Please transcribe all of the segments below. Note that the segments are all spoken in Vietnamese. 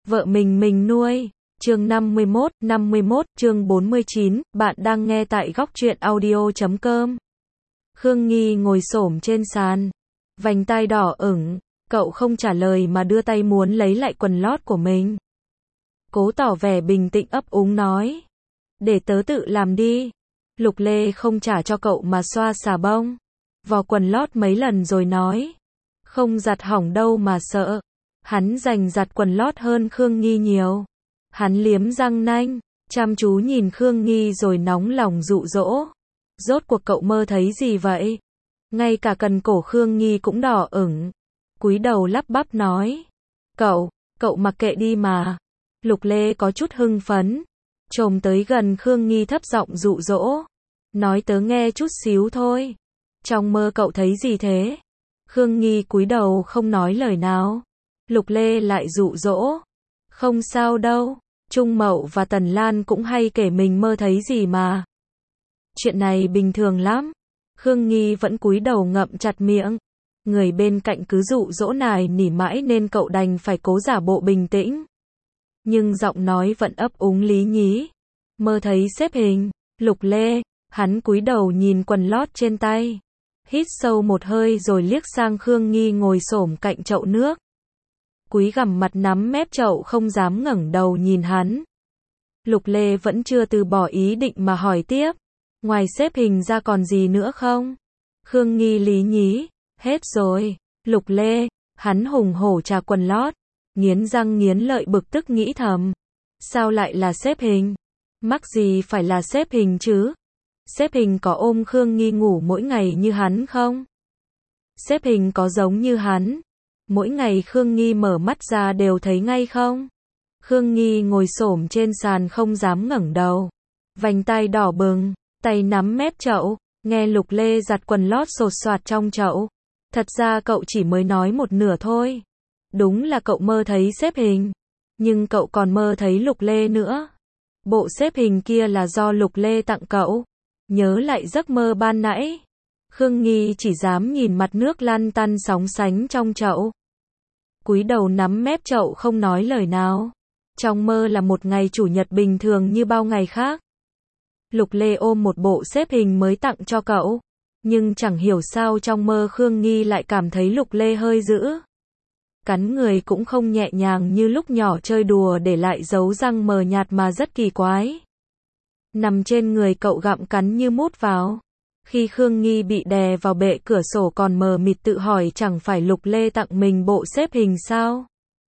vợ mình nuôi. Chương 51, chương 49, bạn đang nghe tại góc truyện audio.com. Khương Nghi ngồi xổm trên sàn, vành tai đỏ ửng, cậu không trả lời mà đưa tay muốn lấy lại quần lót của mình. Cố tỏ vẻ bình tĩnh ấp úng nói, để tớ tự làm đi. Lục Lê không trả cho cậu mà xoa xà bông vò quần lót mấy lần rồi nói, không giặt hỏng đâu mà sợ. Hắn dành giặt quần lót hơn Khương Nghi nhiều. Hắn liếm răng nanh, chăm chú nhìn Khương Nghi rồi nóng lòng dụ dỗ. Rốt cuộc cậu mơ thấy gì vậy? Ngay cả cần cổ Khương Nghi cũng đỏ ửng. Cúi đầu lắp bắp nói, cậu mặc kệ đi mà. Lục Lê có chút hưng phấn, chồm tới gần Khương Nghi thấp giọng dụ dỗ, nói tớ nghe chút xíu thôi. Trong mơ cậu thấy gì thế? Khương Nghi cúi đầu không nói lời nào. Lục Lê lại dụ dỗ, không sao đâu, Trung Mậu và Tần Lan cũng hay kể mình mơ thấy gì mà. Chuyện này bình thường lắm. Khương Nghi vẫn cúi đầu ngậm chặt miệng. Người bên cạnh cứ dụ dỗ nài nỉ mãi nên cậu đành phải cố giả bộ bình tĩnh. Nhưng giọng nói vẫn ấp úng lý nhí. Mơ thấy xếp hình. Lục Lê, hắn cúi đầu nhìn quần lót trên tay. Hít sâu một hơi rồi liếc sang Khương Nghi ngồi xổm cạnh chậu nước. Cúi gằm mặt nắm mép chậu không dám ngẩng đầu nhìn hắn. Lục Lê vẫn chưa từ bỏ ý định mà hỏi tiếp, ngoài xếp hình ra còn gì nữa không? Khương Nghi lý nhí, hết rồi. Lục Lê, hắn hùng hổ trà quần lót, nghiến răng nghiến lợi bực tức nghĩ thầm, sao lại là xếp hình? Mắc gì phải là xếp hình chứ? Xếp hình có ôm Khương Nghi ngủ mỗi ngày như hắn không? Xếp hình có giống như hắn, mỗi ngày Khương Nghi mở mắt ra đều thấy ngay không? Khương Nghi ngồi xổm trên sàn không dám ngẩng đầu, vành tai đỏ bừng, tay nắm mép chậu, nghe Lục Lê giặt quần lót sột soạt trong chậu. Thật ra cậu chỉ mới nói một nửa thôi. Đúng là cậu mơ thấy xếp hình, nhưng cậu còn mơ thấy Lục Lê nữa. Bộ xếp hình kia là do Lục Lê tặng cậu. Nhớ lại giấc mơ ban nãy. Khương Nghi chỉ dám nhìn mặt nước lăn tăn sóng sánh trong chậu. Cúi đầu nắm mép chậu không nói lời nào. Trong mơ là một ngày chủ nhật bình thường như bao ngày khác. Lục Lê ôm một bộ xếp hình mới tặng cho cậu. Nhưng chẳng hiểu sao trong mơ Khương Nghi lại cảm thấy Lục Lê hơi dữ. Cắn người cũng không nhẹ nhàng như lúc nhỏ chơi đùa để lại dấu răng mờ nhạt mà rất kỳ quái. Nằm trên người cậu gặm cắn như mút vào. Khi Khương Nghi bị đè vào bệ cửa sổ còn mờ mịt tự hỏi chẳng phải Lục Lê tặng mình bộ xếp hình sao?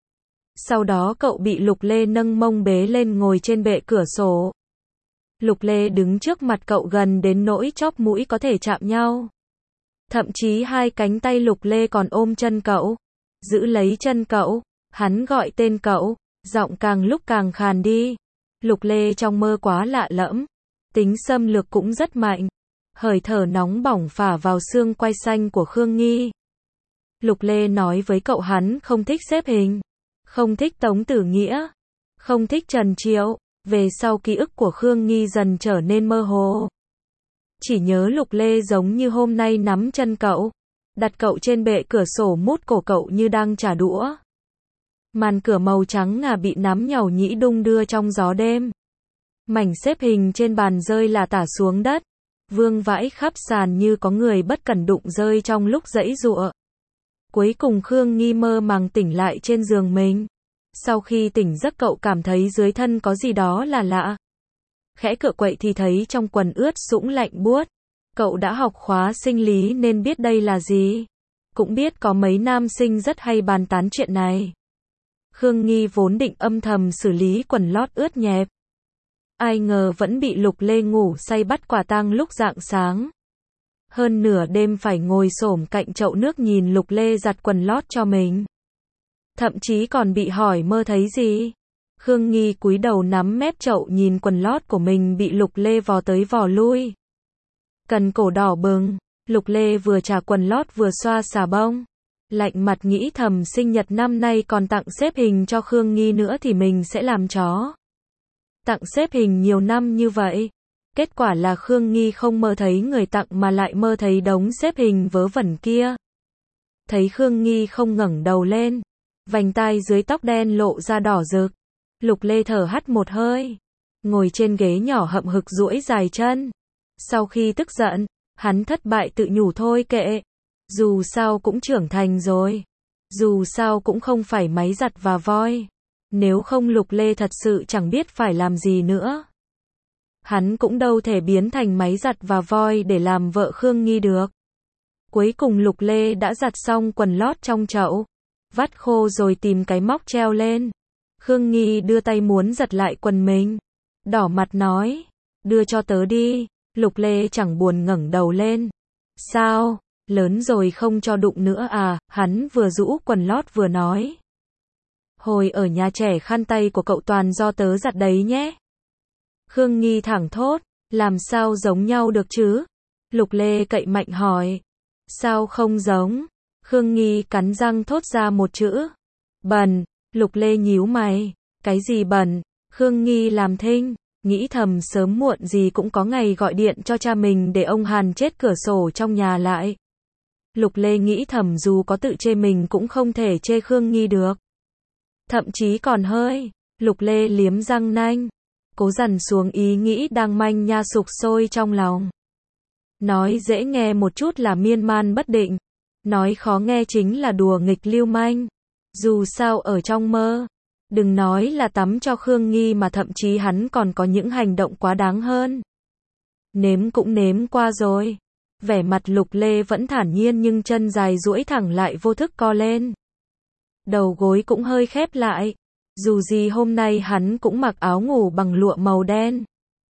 Sau đó cậu bị Lục Lê nâng mông bế lên ngồi trên bệ cửa sổ. Lục Lê đứng trước mặt cậu gần đến nỗi chóp mũi có thể chạm nhau. Thậm chí hai cánh tay Lục Lê còn ôm chân cậu, giữ lấy chân cậu, hắn gọi tên cậu, giọng càng lúc càng khàn đi. Lục Lê trong mơ quá lạ lẫm, tính xâm lược cũng rất mạnh. Hơi thở nóng bỏng phả vào xương quai xanh của Khương Nghi. Lục Lê nói với cậu hắn không thích xếp hình, không thích Tống Tử Nghĩa, không thích Trần Triệu. Về sau ký ức của Khương Nghi dần trở nên mơ hồ. Chỉ nhớ Lục Lê giống như hôm nay nắm chân cậu, đặt cậu trên bệ cửa sổ mút cổ cậu như đang trả đũa. Màn cửa màu trắng ngà bị nắm nhàu nhĩ đung đưa trong gió đêm. Mảnh xếp hình trên bàn rơi lả tả xuống đất, vương vãi khắp sàn như có người bất cẩn đụng rơi trong lúc giãy giụa. Cuối cùng Khương Nghi mơ màng tỉnh lại trên giường mình. Sau khi tỉnh giấc cậu cảm thấy dưới thân có gì đó là lạ. Khẽ cựa quậy thì thấy trong quần ướt sũng lạnh buốt. Cậu đã học khóa sinh lý nên biết đây là gì. Cũng biết có mấy nam sinh rất hay bàn tán chuyện này. Khương Nghi vốn định âm thầm xử lý quần lót ướt nhẹp. Ai ngờ vẫn bị Lục Lê ngủ say bắt quả tang lúc rạng sáng. Hơn nửa đêm phải ngồi xổm cạnh chậu nước nhìn Lục Lê giặt quần lót cho mình. Thậm chí còn bị hỏi mơ thấy gì. Khương Nghi cúi đầu nắm mép chậu nhìn quần lót của mình bị Lục Lê vò tới vò lui. Cần cổ đỏ bừng, Lục Lê vừa chà quần lót vừa xoa xà bông. Lạnh mặt nghĩ thầm sinh nhật năm nay còn tặng xếp hình cho Khương Nghi nữa thì mình sẽ làm chó. Tặng xếp hình nhiều năm như vậy. Kết quả là Khương Nghi không mơ thấy người tặng mà lại mơ thấy đống xếp hình vớ vẩn kia. Thấy Khương Nghi không ngẩng đầu lên, Vành tai dưới tóc đen lộ ra đỏ rực. Lục Lê thở hắt một hơi. Ngồi trên ghế nhỏ hậm hực duỗi dài chân. Sau khi tức giận, hắn thất bại tự nhủ thôi kệ. Dù sao cũng trưởng thành rồi. Dù sao cũng không phải máy giặt và voi. Nếu không Lục Lê thật sự chẳng biết phải làm gì nữa. Hắn cũng đâu thể biến thành máy giặt và voi để làm vợ Khương Nghi được. Cuối cùng Lục Lê đã giặt xong quần lót trong chậu. Vắt khô rồi tìm cái móc treo lên. Khương Nghi đưa tay muốn giật lại quần mình. Đỏ mặt nói. Đưa cho tớ đi. Lục Lê chẳng buồn ngẩng đầu lên. Sao? Lớn rồi không cho đụng nữa à? Hắn vừa rũ quần lót vừa nói. Hồi ở nhà trẻ khăn tay của cậu toàn do tớ giặt đấy nhé. Khương Nghi thẳng thốt. Làm sao giống nhau được chứ? Lục Lê cậy mạnh hỏi. Sao không giống? Khương Nghi cắn răng thốt ra một chữ. Bẩn. Lục Lê nhíu mày. Cái gì bẩn? Khương Nghi làm thinh. Nghĩ thầm sớm muộn gì cũng có ngày gọi điện cho cha mình để ông hàn chết cửa sổ trong nhà lại. Lục Lê nghĩ thầm dù có tự chê mình cũng không thể chê Khương Nghi được. Thậm chí còn hơi. Lục Lê liếm răng nanh. Cố dằn xuống ý nghĩ đang manh nha sục sôi trong lòng. Nói dễ nghe một chút là miên man bất định. Nói khó nghe chính là đùa nghịch lưu manh. Dù sao ở trong mơ. Đừng nói là tắm cho Khương Nghi mà thậm chí hắn còn có những hành động quá đáng hơn. Nếm cũng nếm qua rồi. Vẻ mặt Lục Lê vẫn thản nhiên nhưng chân dài duỗi thẳng lại vô thức co lên. Đầu gối cũng hơi khép lại. Dù gì hôm nay hắn cũng mặc áo ngủ bằng lụa màu đen.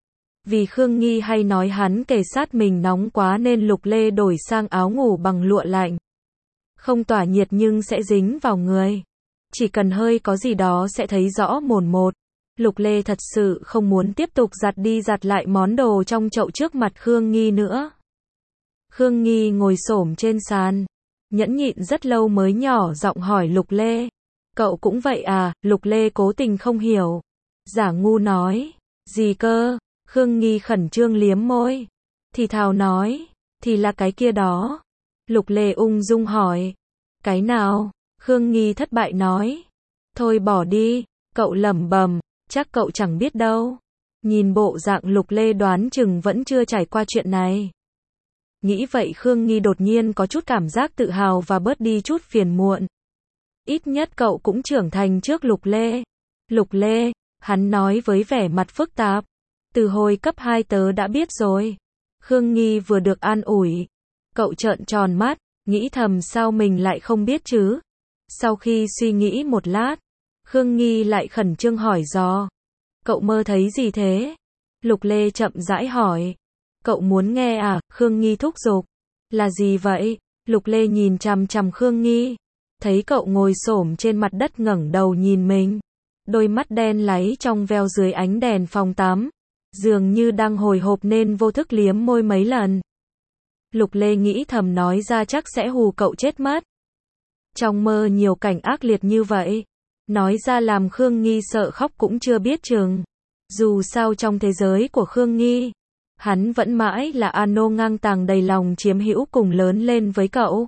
Vì Khương Nghi hay nói hắn kề sát mình nóng quá nên Lục Lê đổi sang áo ngủ bằng lụa lạnh. Không tỏa nhiệt nhưng sẽ dính vào người. Chỉ cần hơi có gì đó sẽ thấy rõ mồn một. Lục Lê thật sự không muốn tiếp tục giặt đi giặt lại món đồ trong chậu trước mặt Khương Nghi nữa. Khương Nghi ngồi xổm trên sàn. Nhẫn nhịn rất lâu mới nhỏ giọng hỏi Lục Lê. Cậu cũng vậy à? Lục Lê cố tình không hiểu. Giả ngu nói. Gì cơ? Khương Nghi khẩn trương liếm môi. Thì thào nói. Thì là cái kia đó. Lục Lê ung dung hỏi. Cái nào? Khương Nghi thất bại nói. Thôi bỏ đi. Cậu lẩm bẩm. Chắc cậu chẳng biết đâu. Nhìn bộ dạng Lục Lê đoán chừng vẫn chưa trải qua chuyện này. Nghĩ vậy Khương Nghi đột nhiên có chút cảm giác tự hào và bớt đi chút phiền muộn. Ít nhất cậu cũng trưởng thành trước Lục Lê. Lục Lê, hắn nói với vẻ mặt phức tạp. Từ hồi cấp 2 tớ đã biết rồi. Khương Nghi vừa được an ủi. Cậu trợn tròn mắt, nghĩ thầm sao mình lại không biết chứ. Sau khi suy nghĩ một lát, Khương Nghi lại khẩn trương hỏi dò. Cậu mơ thấy gì thế? Lục Lê chậm rãi hỏi. Cậu muốn nghe à? Khương Nghi thúc giục. Là gì vậy? Lục Lê nhìn chằm chằm Khương Nghi. Thấy cậu ngồi xổm trên mặt đất ngẩng đầu nhìn mình. Đôi mắt đen láy trong veo dưới ánh đèn phòng tắm. Dường như đang hồi hộp nên vô thức liếm môi mấy lần. Lục Lê nghĩ thầm nói ra chắc sẽ hù cậu chết mất. Trong mơ nhiều cảnh ác liệt như vậy. Nói ra làm Khương Nghi sợ khóc cũng chưa biết chừng. Dù sao trong thế giới của Khương Nghi, hắn vẫn mãi là Ano ngang tàng đầy lòng chiếm hữu cùng lớn lên với cậu.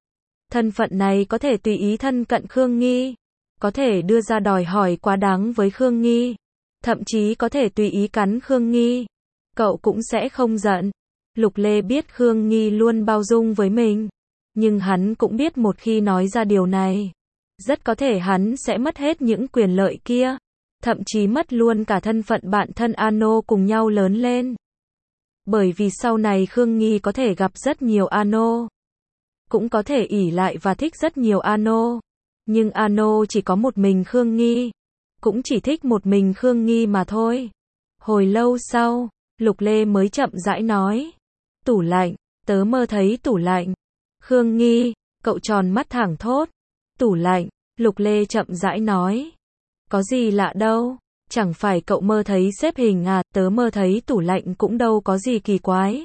Thân phận này có thể tùy ý thân cận Khương Nghi. Có thể đưa ra đòi hỏi quá đáng với Khương Nghi. Thậm chí có thể tùy ý cắn Khương Nghi. Cậu cũng sẽ không giận. Lục Lê biết Khương Nghi luôn bao dung với mình. Nhưng hắn cũng biết một khi nói ra điều này, rất có thể hắn sẽ mất hết những quyền lợi kia. Thậm chí mất luôn cả thân phận bạn thân Ano cùng nhau lớn lên. Bởi vì sau này Khương Nghi có thể gặp rất nhiều Ano. Cũng có thể ỷ lại và thích rất nhiều Ano. Nhưng Ano chỉ có một mình Khương Nghi. Cũng chỉ thích một mình Khương Nghi mà thôi. Hồi lâu sau, Lục Lê mới chậm rãi nói. Tủ lạnh, tớ mơ thấy tủ lạnh. Khương Nghi, cậu tròn mắt thẳng thốt. Tủ lạnh, Lục Lê chậm rãi nói. Có gì lạ đâu, chẳng phải cậu mơ thấy xếp hình à, tớ mơ thấy tủ lạnh cũng đâu có gì kỳ quái.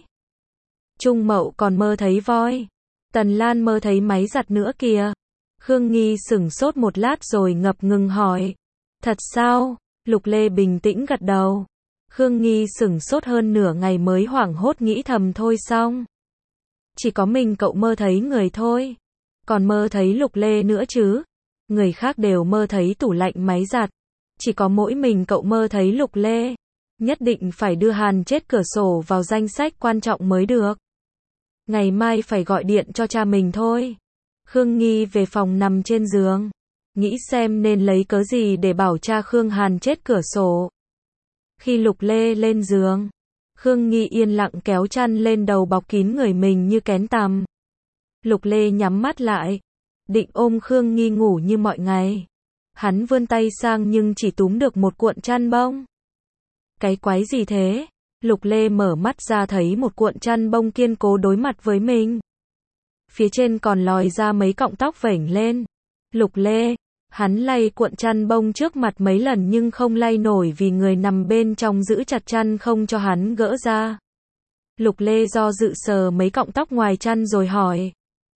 Trung Mậu còn mơ thấy voi. Tần Lan mơ thấy máy giặt nữa kìa. Khương Nghi sửng sốt một lát rồi ngập ngừng hỏi. Thật sao? Lục Lê bình tĩnh gật đầu. Khương Nghi sửng sốt hơn nửa ngày mới hoảng hốt nghĩ thầm thôi xong. Chỉ có mình cậu mơ thấy người thôi. Còn mơ thấy Lục Lê nữa chứ? Người khác đều mơ thấy tủ lạnh máy giặt. Chỉ có mỗi mình cậu mơ thấy Lục Lê. Nhất định phải đưa Hàn chết cửa sổ vào danh sách quan trọng mới được. Ngày mai phải gọi điện cho cha mình thôi. Khương Nghi về phòng nằm trên giường. Nghĩ xem nên lấy cớ gì để bảo cha Khương Hàn chết cửa sổ. Khi Lục Lê lên giường, Khương Nghi yên lặng kéo chăn lên đầu bọc kín người mình như kén tằm. Lục Lê nhắm mắt lại, định ôm Khương Nghi ngủ như mọi ngày. Hắn vươn tay sang nhưng chỉ túm được một cuộn chăn bông. Cái quái gì thế? Lục Lê mở mắt ra thấy một cuộn chăn bông kiên cố đối mặt với mình. Phía trên còn lòi ra mấy cọng tóc vểnh lên. Lục Lê, hắn lay cuộn chăn bông trước mặt mấy lần nhưng không lay nổi vì người nằm bên trong giữ chặt chăn không cho hắn gỡ ra. Lục Lê do dự sờ mấy cọng tóc ngoài chăn rồi hỏi.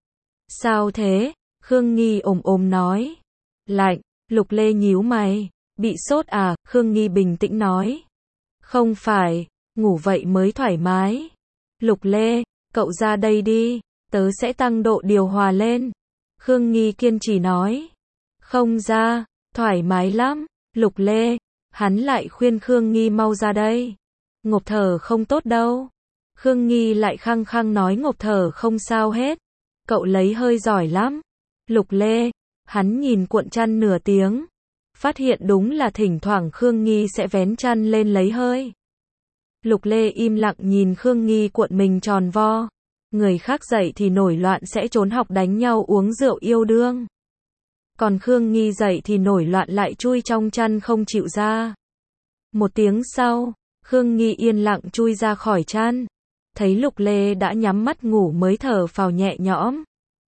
Sao thế? Khương Nghi ồm nói. Lạnh. Lục Lê nhíu mày. Bị sốt à? Khương Nghi bình tĩnh nói. Không phải, ngủ vậy mới thoải mái. Lục Lê, cậu ra đây đi, tớ sẽ tăng độ điều hòa lên. Khương Nghi kiên trì nói. Không ra, thoải mái lắm. Lục Lê, hắn lại khuyên Khương Nghi mau ra đây. Ngộp thở không tốt đâu. Khương Nghi lại khăng khăng nói ngộp thở không sao hết. Cậu lấy hơi giỏi lắm. Lục Lê, hắn nhìn cuộn chăn nửa tiếng. Phát hiện đúng là thỉnh thoảng Khương Nghi sẽ vén chăn lên lấy hơi. Lục Lê im lặng nhìn Khương Nghi cuộn mình tròn vo. Người khác dậy thì nổi loạn sẽ trốn học đánh nhau uống rượu yêu đương. Còn Khương Nghi dậy thì nổi loạn lại chui trong chăn không chịu ra. Một tiếng sau, Khương Nghi yên lặng chui ra khỏi chăn. Thấy Lục Lê đã nhắm mắt ngủ mới thở phào nhẹ nhõm.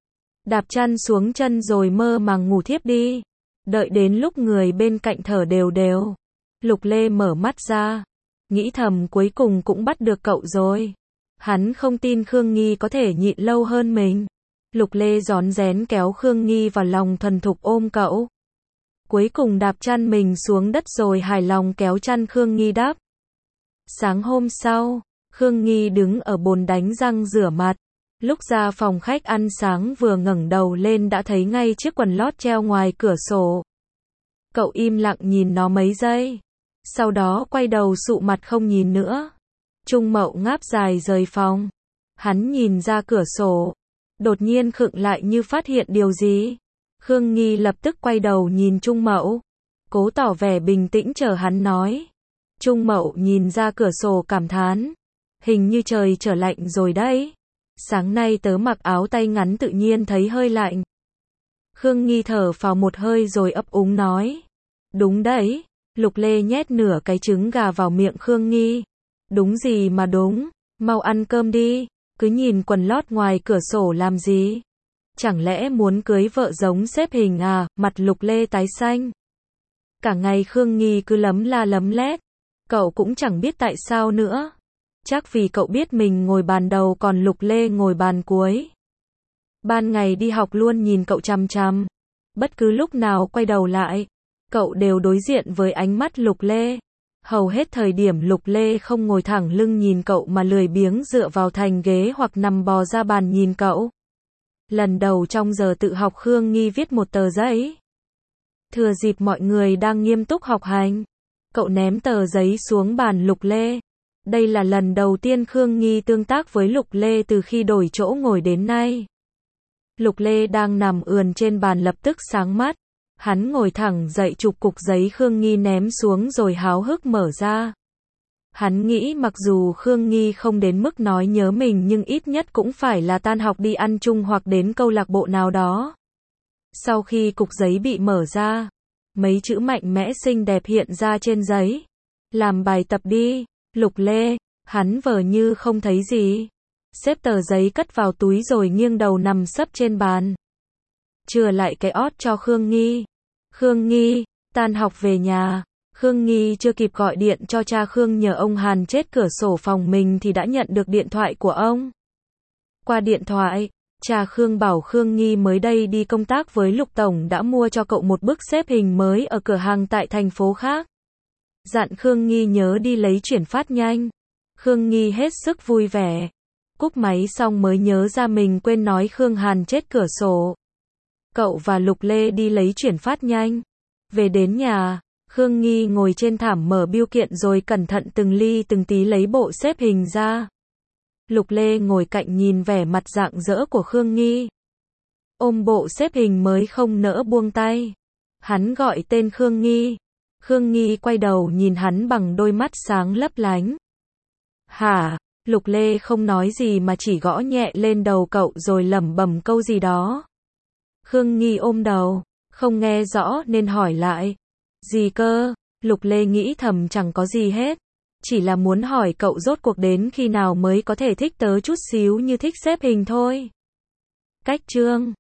Đạp chăn xuống chân rồi mơ màng ngủ thiếp đi. Đợi đến lúc người bên cạnh thở đều đều. Lục Lê mở mắt ra. Nghĩ thầm cuối cùng cũng bắt được cậu rồi. Hắn không tin Khương Nghi có thể nhịn lâu hơn mình. Lục Lê rón rén kéo Khương Nghi vào lòng thuần thục ôm cậu. Cuối cùng đạp chăn mình xuống đất rồi hài lòng kéo chăn Khương Nghi đắp. Sáng hôm sau, Khương Nghi đứng ở bồn đánh răng rửa mặt. Lúc ra phòng khách ăn sáng vừa ngẩng đầu lên đã thấy ngay chiếc quần lót treo ngoài cửa sổ. Cậu im lặng nhìn nó mấy giây. Sau đó quay đầu sụ mặt không nhìn nữa. Trung Mậu ngáp dài rời phòng. Hắn nhìn ra cửa sổ. Đột nhiên khựng lại như phát hiện điều gì. Khương Nghi lập tức quay đầu nhìn Trung Mậu. Cố tỏ vẻ bình tĩnh chờ hắn nói. Trung Mậu nhìn ra cửa sổ cảm thán. Hình như trời trở lạnh rồi đấy. Sáng nay tớ mặc áo tay ngắn tự nhiên thấy hơi lạnh. Khương Nghi thở phào một hơi rồi ấp úng nói. Đúng đấy. Lục Lê nhét nửa cái trứng gà vào miệng Khương Nghi. Đúng gì mà đúng. Mau ăn cơm đi. Cứ nhìn quần lót ngoài cửa sổ làm gì? Chẳng lẽ muốn cưới vợ giống xếp hình à? Mặt Lục Lê tái xanh. Cả ngày Khương Nghi cứ lấm la lấm lét. Cậu cũng chẳng biết tại sao nữa. Chắc vì cậu biết mình ngồi bàn đầu còn Lục Lê ngồi bàn cuối. Ban ngày đi học luôn nhìn cậu chằm chằm. Bất cứ lúc nào quay đầu lại, cậu đều đối diện với ánh mắt Lục Lê. Hầu hết thời điểm Lục Lê không ngồi thẳng lưng nhìn cậu mà lười biếng dựa vào thành ghế hoặc nằm bò ra bàn nhìn cậu. Lần đầu trong giờ tự học Khương Nghi viết một tờ giấy. Thừa dịp mọi người đang nghiêm túc học hành, cậu ném tờ giấy xuống bàn Lục Lê. Đây là lần đầu tiên Khương Nghi tương tác với Lục Lê từ khi đổi chỗ ngồi đến nay. Lục Lê đang nằm ườn trên bàn lập tức sáng mắt. Hắn ngồi thẳng dậy chụp cục giấy Khương Nghi ném xuống rồi háo hức mở ra. Hắn nghĩ mặc dù Khương Nghi không đến mức nói nhớ mình nhưng ít nhất cũng phải là tan học đi ăn chung hoặc đến câu lạc bộ nào đó. Sau khi cục giấy bị mở ra, mấy chữ mạnh mẽ xinh đẹp hiện ra trên giấy. Làm bài tập đi, Lục Lê. Hắn vờ như không thấy gì. Xếp tờ giấy cất vào túi rồi nghiêng đầu nằm sấp trên bàn. Chừa lại cái ót cho Khương Nghi. Khương Nghi, tan học về nhà. Khương Nghi chưa kịp gọi điện cho cha Khương nhờ ông Hàn chết cửa sổ phòng mình thì đã nhận được điện thoại của ông. Qua điện thoại, cha Khương bảo Khương Nghi mới đây đi công tác với Lục Tổng đã mua cho cậu một bức xếp hình mới ở cửa hàng tại thành phố khác. Dặn Khương Nghi nhớ đi lấy chuyển phát nhanh. Khương Nghi hết sức vui vẻ. Cúp máy xong mới nhớ ra mình quên nói Khương Hàn chết cửa sổ. Cậu và Lục Lê đi lấy chuyển phát nhanh. Về đến nhà, Khương Nghi ngồi trên thảm mở bưu kiện rồi cẩn thận từng ly từng tí lấy bộ xếp hình ra. Lục Lê ngồi cạnh nhìn vẻ mặt rạng rỡ của Khương Nghi. Ôm bộ xếp hình mới không nỡ buông tay. Hắn gọi tên Khương Nghi. Khương Nghi quay đầu nhìn hắn bằng đôi mắt sáng lấp lánh. Hả? Lục Lê không nói gì mà chỉ gõ nhẹ lên đầu cậu rồi lẩm bẩm câu gì đó. Khương Nghi ôm đầu, không nghe rõ nên hỏi lại. Gì cơ? Lục Lê nghĩ thầm chẳng có gì hết. Chỉ là muốn hỏi cậu rốt cuộc đến khi nào mới có thể thích tớ chút xíu như thích xếp hình thôi. Cách chương